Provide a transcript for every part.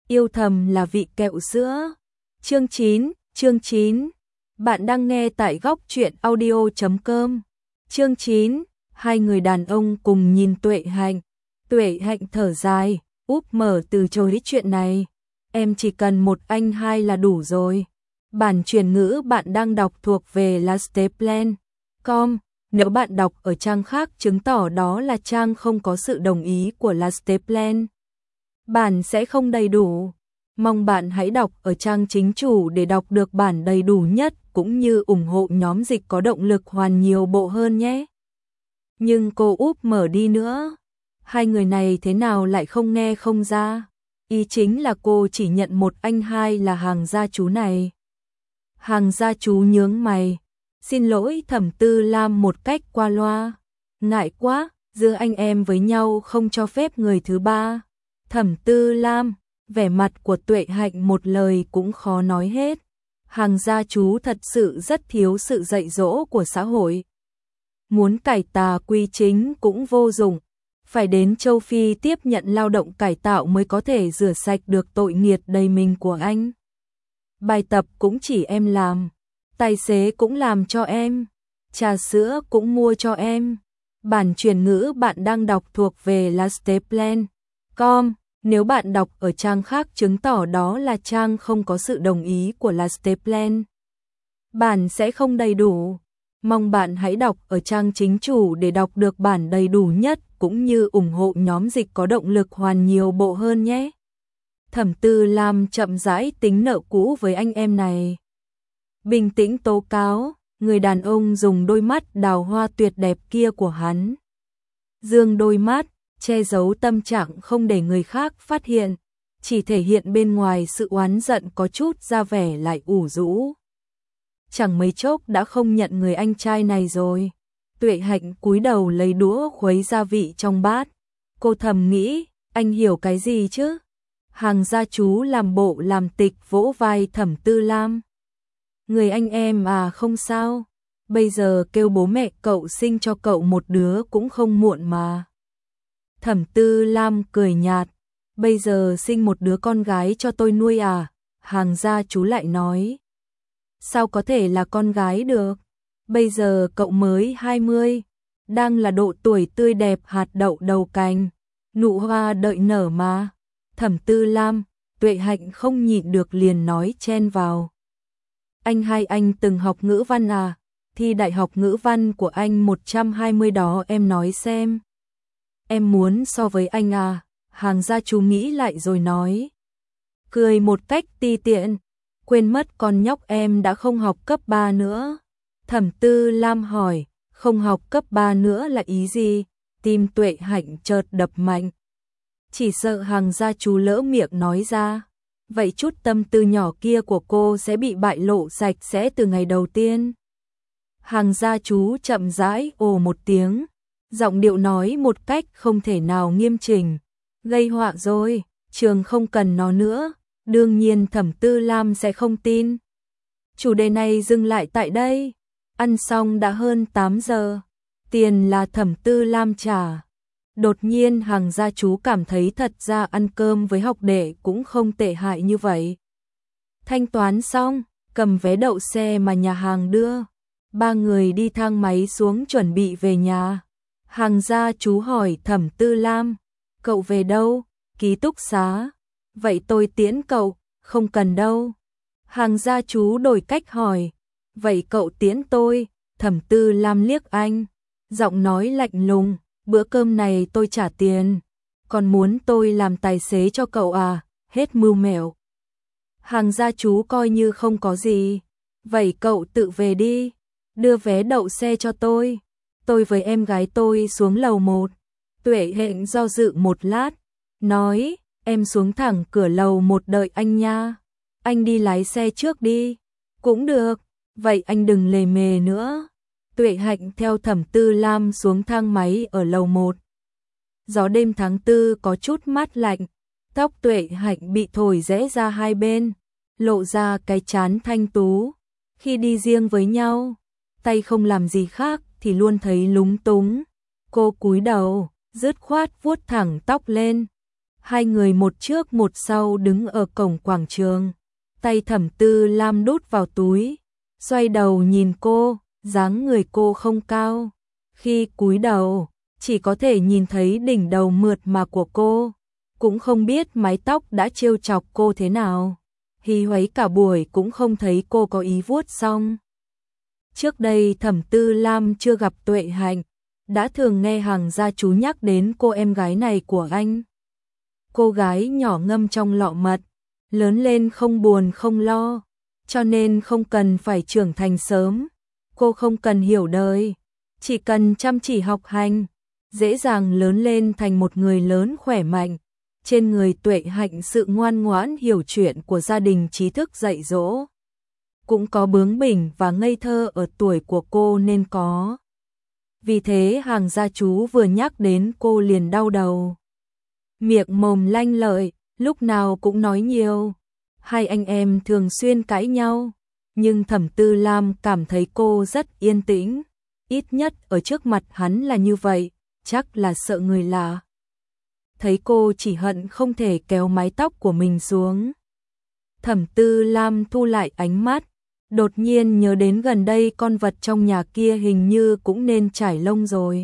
Yêu thầm là vị kẹo sữa. Chương 9. Bạn đang nghe tại góc truyện audio.com. Chương 9. Hai người đàn ông cùng nhìn Tuệ Hạnh. Tuệ Hạnh thở dài, úp mở từ chối chuyện này. Em chỉ cần một anh hai là đủ rồi. Bản chuyển ngữ bạn đang đọc thuộc về lasteplan.com. Nếu bạn đọc ở trang khác chứng tỏ đó là trang không có sự đồng ý của Lasteplan. Bản sẽ không đầy đủ. Mong bạn hãy đọc ở trang chính chủ để đọc được bản đầy đủ nhất cũng như ủng hộ nhóm dịch có động lực hoàn nhiều bộ hơn nhé. Nhưng cô úp mở đi nữa. Hai người này thế nào lại không nghe không ra. Ý chính là cô chỉ nhận một anh hai là Hàng gia chú này. Hàng gia chú nhướng mày. Xin lỗi Thẩm Tư Lam một cách qua loa. Ngại quá, giữa anh em với nhau không cho phép người thứ ba. Thẩm Tư Lam, vẻ mặt của Tuệ Hạnh một lời cũng khó nói hết. Hàng gia chú thật sự rất thiếu sự dạy dỗ của xã hội. Muốn cải tà quy chính cũng vô dụng. Phải đến châu Phi tiếp nhận lao động cải tạo mới có thể rửa sạch được tội nghiệt đầy mình của anh. Bài tập cũng chỉ em làm. Tài xế cũng làm cho em. Trà sữa cũng mua cho em. Bản chuyển ngữ bạn đang đọc thuộc về Lasteplan.com. Nếu bạn đọc ở trang khác chứng tỏ đó là trang không có sự đồng ý của Lasteplan. Bản sẽ không đầy đủ. Mong bạn hãy đọc ở trang chính chủ để đọc được bản đầy đủ nhất cũng như ủng hộ nhóm dịch có động lực hoàn nhiều bộ hơn nhé. Thẩm Tư Lam chậm rãi tính nợ cũ với anh em này. Bình tĩnh tố cáo, người đàn ông dùng đôi mắt đào hoa tuyệt đẹp kia của hắn. Dương đôi mắt, che giấu tâm trạng không để người khác phát hiện, chỉ thể hiện bên ngoài sự oán giận có chút ra vẻ lại ủ rũ. Chẳng mấy chốc đã không nhận người anh trai này rồi. Tuệ Hạnh cúi đầu lấy đũa khuấy gia vị trong bát. Cô thầm nghĩ, anh hiểu cái gì chứ? Hàng gia chú làm bộ làm tịch vỗ vai Thẩm Tư Lam. Người anh em à, không sao. Bây giờ kêu bố mẹ cậu sinh cho cậu một đứa cũng không muộn mà. Thẩm Tư Lam cười nhạt. Bây giờ sinh một đứa con gái cho tôi nuôi à? Hàng gia chú lại nói. Sao có thể là con gái được? Bây giờ cậu mới 20, đang là độ tuổi tươi đẹp hạt đậu đầu cành, nụ hoa đợi nở mà. Thẩm Tư Lam, Tuệ Hạnh không nhịn được liền nói chen vào. Anh hai anh từng học ngữ văn à? Thi đại học ngữ văn của anh 120 đó em nói xem. Em muốn so với anh à? Hàng gia chú nghĩ lại rồi nói. Cười một cách ti tiện. Quên mất con nhóc em đã không học cấp 3 nữa. Thẩm Tư Lam hỏi, không học cấp 3 nữa là ý gì? Tim Tuệ Hạnh chợt đập mạnh. Chỉ sợ hàng gia chú lỡ miệng nói ra. Vậy chút tâm tư nhỏ kia của cô sẽ bị bại lộ sạch sẽ từ ngày đầu tiên. Hàng gia chú chậm rãi ồ một tiếng. Giọng điệu nói một cách không thể nào nghiêm chỉnh. Gây họa rồi, trường không cần nó nữa. Đương nhiên Thẩm Tư Lam sẽ không tin. Chủ đề này dừng lại tại đây. Ăn xong đã hơn 8 giờ. Tiền là Thẩm Tư Lam trả. Đột nhiên hàng gia chú cảm thấy thật ra ăn cơm với học đệ cũng không tệ hại như vậy. Thanh toán xong, cầm vé đậu xe mà nhà hàng đưa. Ba người đi thang máy xuống chuẩn bị về nhà. Hàng gia chú hỏi Thẩm Tư Lam. Cậu về đâu? Ký túc xá. Vậy tôi tiễn cậu, không cần đâu. Hàng gia chú đổi cách hỏi. Vậy cậu tiễn tôi? Thẩm Tư Lam liếc anh. Giọng nói lạnh lùng. Bữa cơm này tôi trả tiền. Còn muốn tôi làm tài xế cho cậu à? Hết mưu mẹo. Hàng gia chú coi như không có gì. Vậy cậu tự về đi. Đưa vé đậu xe cho tôi. Tôi với em gái tôi xuống lầu 1. Tuệ Hạnh do dự một lát. Nói, em xuống thẳng cửa lầu 1 đợi anh nha. Anh đi lái xe trước đi. Cũng được. Vậy anh đừng lề mề nữa. Tuệ Hạnh theo Thẩm Tư Lam xuống thang máy ở lầu 1. Gió đêm tháng 4 có chút mát lạnh. Tóc Tuệ Hạnh bị thổi rẽ ra hai bên, lộ ra cái trán thanh tú. Khi đi riêng với nhau, tay không làm gì khác thì luôn thấy lúng túng. Cô cúi đầu, dứt khoát vuốt thẳng tóc lên. Hai người một trước một sau đứng ở cổng quảng trường, tay Thẩm Tư Lam đút vào túi, xoay đầu nhìn cô, dáng người cô không cao, khi cúi đầu, chỉ có thể nhìn thấy đỉnh đầu mượt mà của cô, cũng không biết mái tóc đã trêu chọc cô thế nào. Hí hoáy cả buổi cũng không thấy cô có ý vuốt xong. Trước đây Thẩm Tư Lam chưa gặp Tuệ Hạnh, đã thường nghe Hằng gia chú nhắc đến cô em gái này của anh. Cô gái nhỏ ngâm trong lọ mật, lớn lên không buồn không lo, cho nên không cần phải trưởng thành sớm. Cô không cần hiểu đời, chỉ cần chăm chỉ học hành, dễ dàng lớn lên thành một người lớn khỏe mạnh. Trên người Tuệ Hạnh sự ngoan ngoãn hiểu chuyện của gia đình trí thức dạy dỗ, cũng có bướng bỉnh và ngây thơ ở tuổi của cô nên có. Vì thế Hằng gia chú vừa nhắc đến cô liền đau đầu. Miệng mồm lanh lợi, lúc nào cũng nói nhiều. Hai anh em thường xuyên cãi nhau, nhưng Thẩm Tư Lam cảm thấy cô rất yên tĩnh, ít nhất ở trước mặt hắn là như vậy, chắc là sợ người lạ. Thấy cô chỉ hận không thể kéo mái tóc của mình xuống. Thẩm Tư Lam thu lại ánh mắt, đột nhiên nhớ đến gần đây con vật trong nhà kia hình như cũng nên trải lông rồi.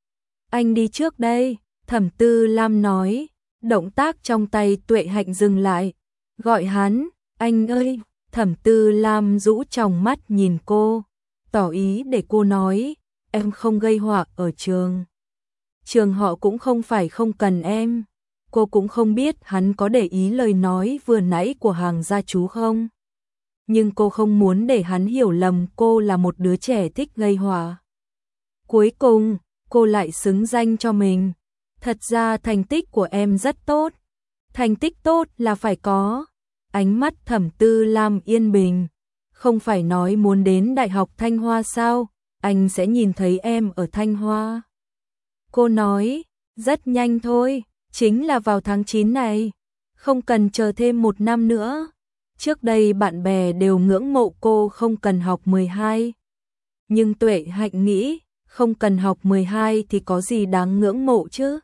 Anh đi trước đây, Thẩm Tư Lam nói, động tác trong tay Tuệ Hạnh dừng lại, gọi hắn, anh ơi. Thẩm Tư Lam rũ tròng mắt nhìn cô, tỏ ý để cô nói, em không gây họa ở trường. Trường họ cũng không phải không cần em. Cô cũng không biết hắn có để ý lời nói vừa nãy của Hằng gia chú không. Nhưng cô không muốn để hắn hiểu lầm cô là một đứa trẻ thích gây họa. Cuối cùng, cô lại xứng danh cho mình. Thật ra thành tích của em rất tốt. Thành tích tốt là phải có. Ánh mắt Thẩm Tư Lam yên bình. Không phải nói muốn đến Đại học Thanh Hoa sao, anh sẽ nhìn thấy em ở Thanh Hoa. Cô nói, rất nhanh thôi, chính là vào tháng 9 này, không cần chờ thêm 1 năm nữa. Trước đây bạn bè đều ngưỡng mộ cô không cần học 12. Nhưng Tuệ Hạnh nghĩ, không cần học 12 thì có gì đáng ngưỡng mộ chứ.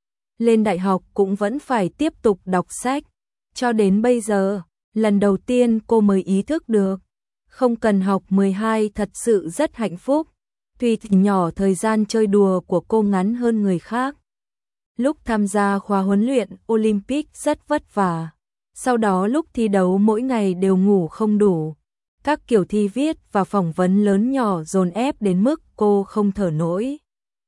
Lên đại học cũng vẫn phải tiếp tục đọc sách. Cho đến bây giờ, lần đầu tiên cô mới ý thức được, không cần học 12 thật sự rất hạnh phúc. Tuy thì nhỏ thời gian chơi đùa của cô ngắn hơn người khác. Lúc tham gia khóa huấn luyện Olympic rất vất vả. Sau đó lúc thi đấu mỗi ngày đều ngủ không đủ. Các kiểu thi viết và phỏng vấn lớn nhỏ dồn ép đến mức cô không thở nổi.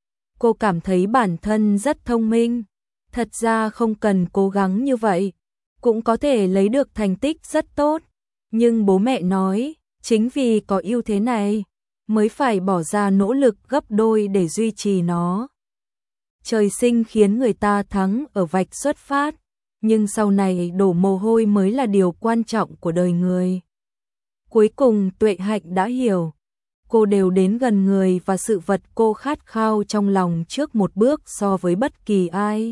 Cô cảm thấy bản thân rất thông minh. Thật ra không cần cố gắng như vậy, cũng có thể lấy được thành tích rất tốt. Nhưng bố mẹ nói, chính vì có ưu thế này, mới phải bỏ ra nỗ lực gấp đôi để duy trì nó. Trời sinh khiến người ta thắng ở vạch xuất phát, nhưng sau này đổ mồ hôi mới là điều quan trọng của đời người. Cuối cùng Tuệ Hạnh đã hiểu, cô đều đến gần người và sự vật cô khát khao trong lòng trước một bước so với bất kỳ ai.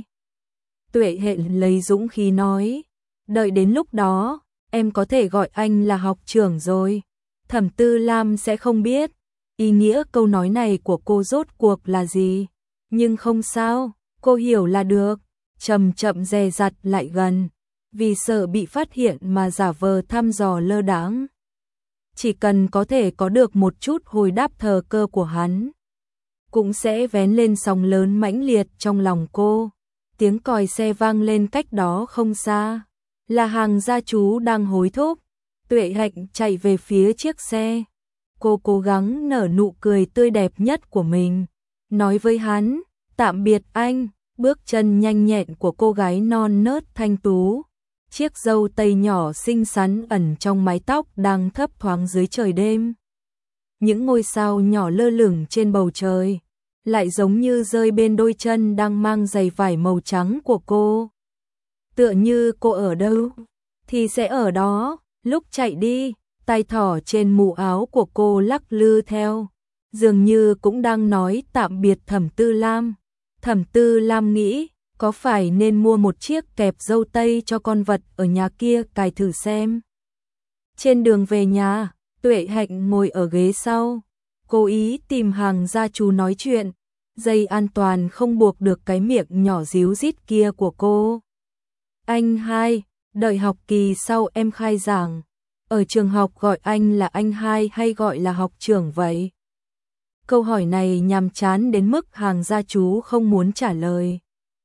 Tuệ Hạnh lấy dũng khí nói, đợi đến lúc đó, em có thể gọi anh là học trưởng rồi. Thẩm Tư Lam sẽ không biết ý nghĩa câu nói này của cô rốt cuộc là gì, nhưng không sao, cô hiểu là được. Chậm chậm dè dặt lại gần, vì sợ bị phát hiện mà giả vờ thăm dò lơ đãng. Chỉ cần có thể có được một chút hồi đáp thờ cơ của hắn, cũng sẽ vén lên sóng lớn mãnh liệt trong lòng cô. Tiếng còi xe vang lên cách đó không xa, là Hằng gia chú đang hối thúc. Tuệ Hạnh chạy về phía chiếc xe. Cô cố gắng nở nụ cười tươi đẹp nhất của mình, nói với hắn, tạm biệt anh. Bước chân nhanh nhẹn của cô gái non nớt thanh tú, chiếc râu tây nhỏ xinh xắn ẩn trong mái tóc đang thấp thoáng dưới trời đêm. Những ngôi sao nhỏ lơ lửng trên bầu trời, lại giống như rơi bên đôi chân đang mang giày vải màu trắng của cô. Tựa như cô ở đâu, thì sẽ ở đó. Lúc chạy đi, tay thỏ trên mũ áo của cô lắc lư theo, dường như cũng đang nói tạm biệt Thẩm Tư Lam. Thẩm Tư Lam nghĩ, có phải nên mua một chiếc kẹp dâu tây cho con vật ở nhà kia cài thử xem. Trên đường về nhà, Tuệ Hạnh ngồi ở ghế sau, cố ý tìm Hằng gia chú nói chuyện, dây an toàn không buộc được cái miệng nhỏ ríu rít kia của cô. Anh hai, đợi học kỳ sau em khai giảng. Ở trường học gọi anh là anh hai hay gọi là học trưởng vậy? Câu hỏi này nhàm chán đến mức Hàng gia chú không muốn trả lời.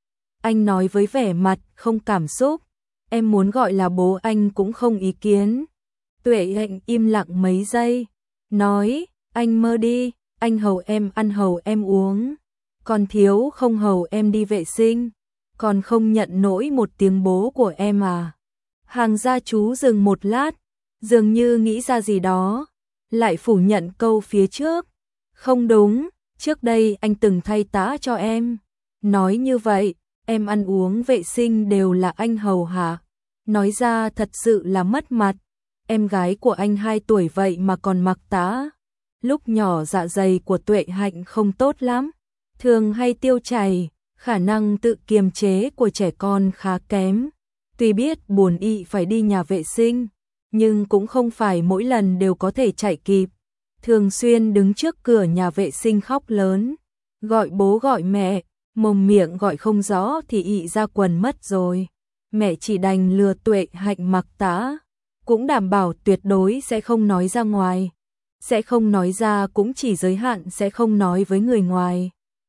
Anh nói với vẻ mặt không cảm xúc, em muốn gọi là bố anh cũng không ý kiến. Tuệ Hạnh im lặng mấy giây, nói, anh mơ đi, anh hầu em ăn hầu em uống, còn thiếu không hầu em đi vệ sinh, còn không nhận nổi một tiếng bố của em à. Hàng gia chú dừng một lát, dường như nghĩ ra gì đó, lại phủ nhận câu phía trước. Không đúng, trước đây anh từng thay tã cho em. Nói như vậy, em ăn uống vệ sinh đều là anh hầu hả? Nói ra thật sự là mất mặt. Em gái của anh 2 tuổi vậy mà còn mặc tã. Lúc nhỏ dạ dày của Tuệ Hạnh không tốt lắm, thường hay tiêu chảy, khả năng tự kiềm chế của trẻ con khá kém. Tuy biết buồn ị phải đi nhà vệ sinh, nhưng cũng không phải mỗi lần đều có thể chạy kịp. Thường xuyên đứng trước cửa nhà vệ sinh khóc lớn, gọi bố gọi mẹ, mồm miệng gọi không rõ thì ị ra quần mất rồi. Mẹ chỉ đành lừa Tuệ Hạnh mặc tã, cũng đảm bảo tuyệt đối sẽ không nói ra ngoài. Sẽ không nói ra cũng chỉ giới hạn sẽ không nói với người ngoài.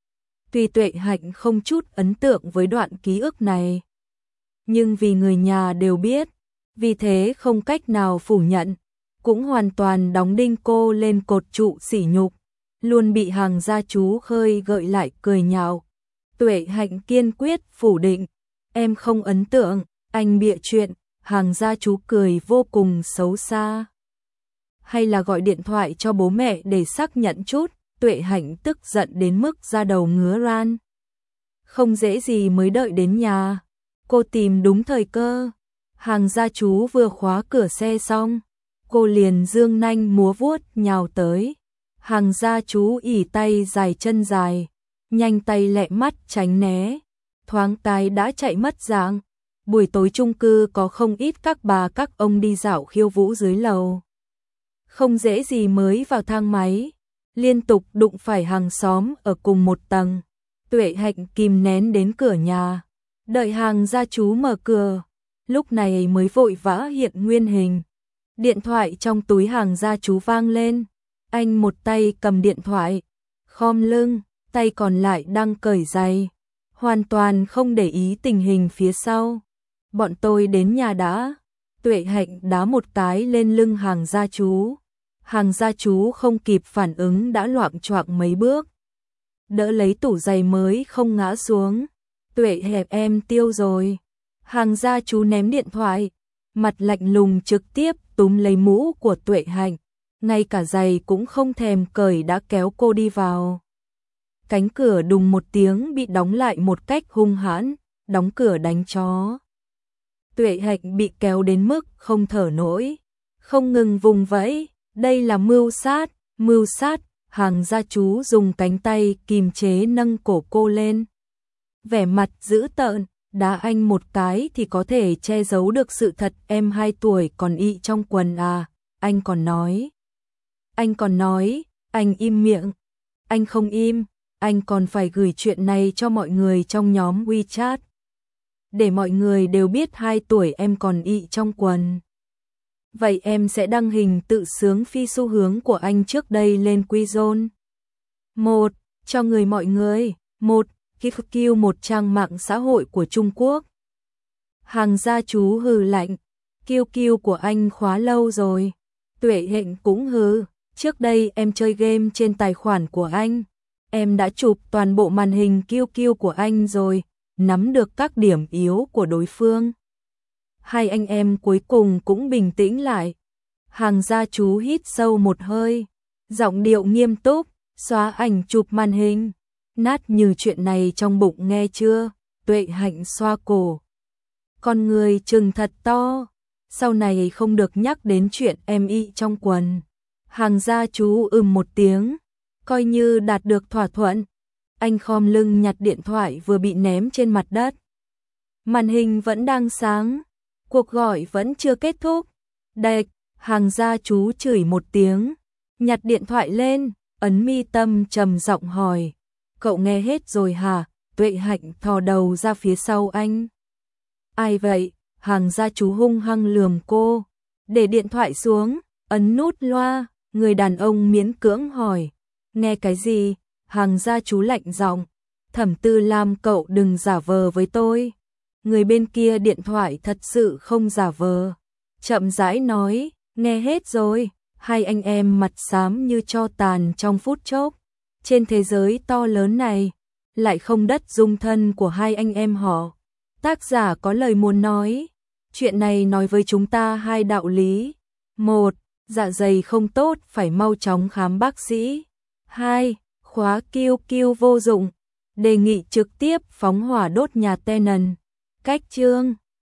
Tuy Tuệ Hạnh không chút ấn tượng với đoạn ký ức này, nhưng vì người nhà đều biết, vì thế không cách nào phủ nhận, cũng hoàn toàn đóng đinh cô lên cột trụ sỉ nhục, luôn bị Hàng gia chú khơi gợi lại cười nhạo. Tuệ Hạnh kiên quyết phủ định, em không ấn tượng, anh bịa chuyện. Hàng gia chú cười vô cùng xấu xa. Hay là gọi điện thoại cho bố mẹ để xác nhận chút. Tuệ Hạnh tức giận đến mức da đầu ngứa ran. Không dễ gì mới đợi đến nhà, cô tìm đúng thời cơ. Hàng gia chú vừa khóa cửa xe xong, cô liền dương nanh múa vuốt nhào tới. Hàng gia chú ỉ tay dài chân dài, nhanh tay lẹ mắt tránh né, thoáng cái đã chạy mất dạng. Buổi tối chung cư có không ít các bà các ông đi dạo khiêu vũ dưới lầu. Không dễ gì mới vào thang máy, liên tục đụng phải hàng xóm ở cùng một tầng. Tuệ Hạnh kìm nén đến cửa nhà, đợi Hàng gia chú mở cửa, lúc này mới vội vã hiện nguyên hình. Điện thoại trong túi Hàng gia chú vang lên, anh một tay cầm điện thoại, khom lưng, tay còn lại đang cởi giày, hoàn toàn không để ý tình hình phía sau. Bọn tôi đến nhà đã. Tuệ Hạnh đá một cái lên lưng Hàng gia chú. Hàng gia chú không kịp phản ứng đã loạng choạng mấy bước, đỡ lấy tủ giày mới không ngã xuống. Tuệ hẹp em tiêu rồi. Hàng gia chú ném điện thoại, mặt lạnh lùng trực tiếp túm lấy mũ của Tuệ Hạnh, ngay cả giày cũng không thèm cởi đã kéo cô đi vào. Cánh cửa đùng một tiếng bị đóng lại một cách hung hãn, đóng cửa đánh chó. Tuệ Hạnh bị kéo đến mức không thở nổi, không ngừng vùng vẫy. Đây là mưu sát, mưu sát. Hàng gia chú dùng cánh tay kìm chế nâng cổ cô lên, vẻ mặt dữ tợn. Đá anh một cái thì có thể che giấu được sự thật em 2 tuổi còn ị trong quần à? Anh còn nói, anh im miệng. Anh không im, anh còn phải gửi chuyện này cho mọi người trong nhóm WeChat, để mọi người đều biết 2 tuổi em còn ị trong quần. Vậy em sẽ đăng hình tự sướng phi xu hướng của anh trước đây lên Quizon. 1. Cho người mọi người. 1. QQ, một trang mạng xã hội của Trung Quốc. Hàng gia chú hừ lạnh. QQ của anh khóa lâu rồi. Tuệ Hạnh cũng hừ. Trước đây em chơi game trên tài khoản của anh. Em đã chụp toàn bộ màn hình QQ của anh rồi, nắm được các điểm yếu của đối phương. Hai anh em cuối cùng cũng bình tĩnh lại. Hàng gia chú hít sâu một hơi, giọng điệu nghiêm túc, xóa ảnh chụp màn hình. Nát như chuyện này trong bụng nghe chưa? Tuệ Hạnh xoa cổ, con người trừng thật to. Sau này không được nhắc đến chuyện em ị trong quần. Hàng gia chú một tiếng, coi như đạt được thỏa thuận. Anh khom lưng nhặt điện thoại vừa bị ném trên mặt đất. Màn hình vẫn đang sáng, cuộc gọi vẫn chưa kết thúc. Đệch, Hàng gia chú chửi một tiếng, nhặt điện thoại lên, ấn mi tâm trầm giọng hỏi, cậu nghe hết rồi hả? Tuệ Hạnh thò đầu ra phía sau anh. Ai vậy? Hàng gia chú hung hăng lườm cô. Để điện thoại xuống, ấn nút loa, người đàn ông miễn cưỡng hỏi. Nghe cái gì? Hàng gia chú lạnh giọng. Thẩm Tư Lam, cậu đừng giả vờ với tôi. Người bên kia điện thoại thật sự không giả vờ. Chậm rãi nói, nghe hết rồi. Hai anh em mặt xám như tro tàn trong phút chốc. Trên thế giới to lớn này, lại không đất dung thân của hai anh em họ. Tác giả có lời muốn nói. Chuyện này nói với chúng ta hai đạo lý. 1. Dạ dày không tốt, phải mau chóng khám bác sĩ. 2. Khóa QQ vô dụng. Đề nghị trực tiếp phóng hỏa đốt nhà Tenon. Cách chương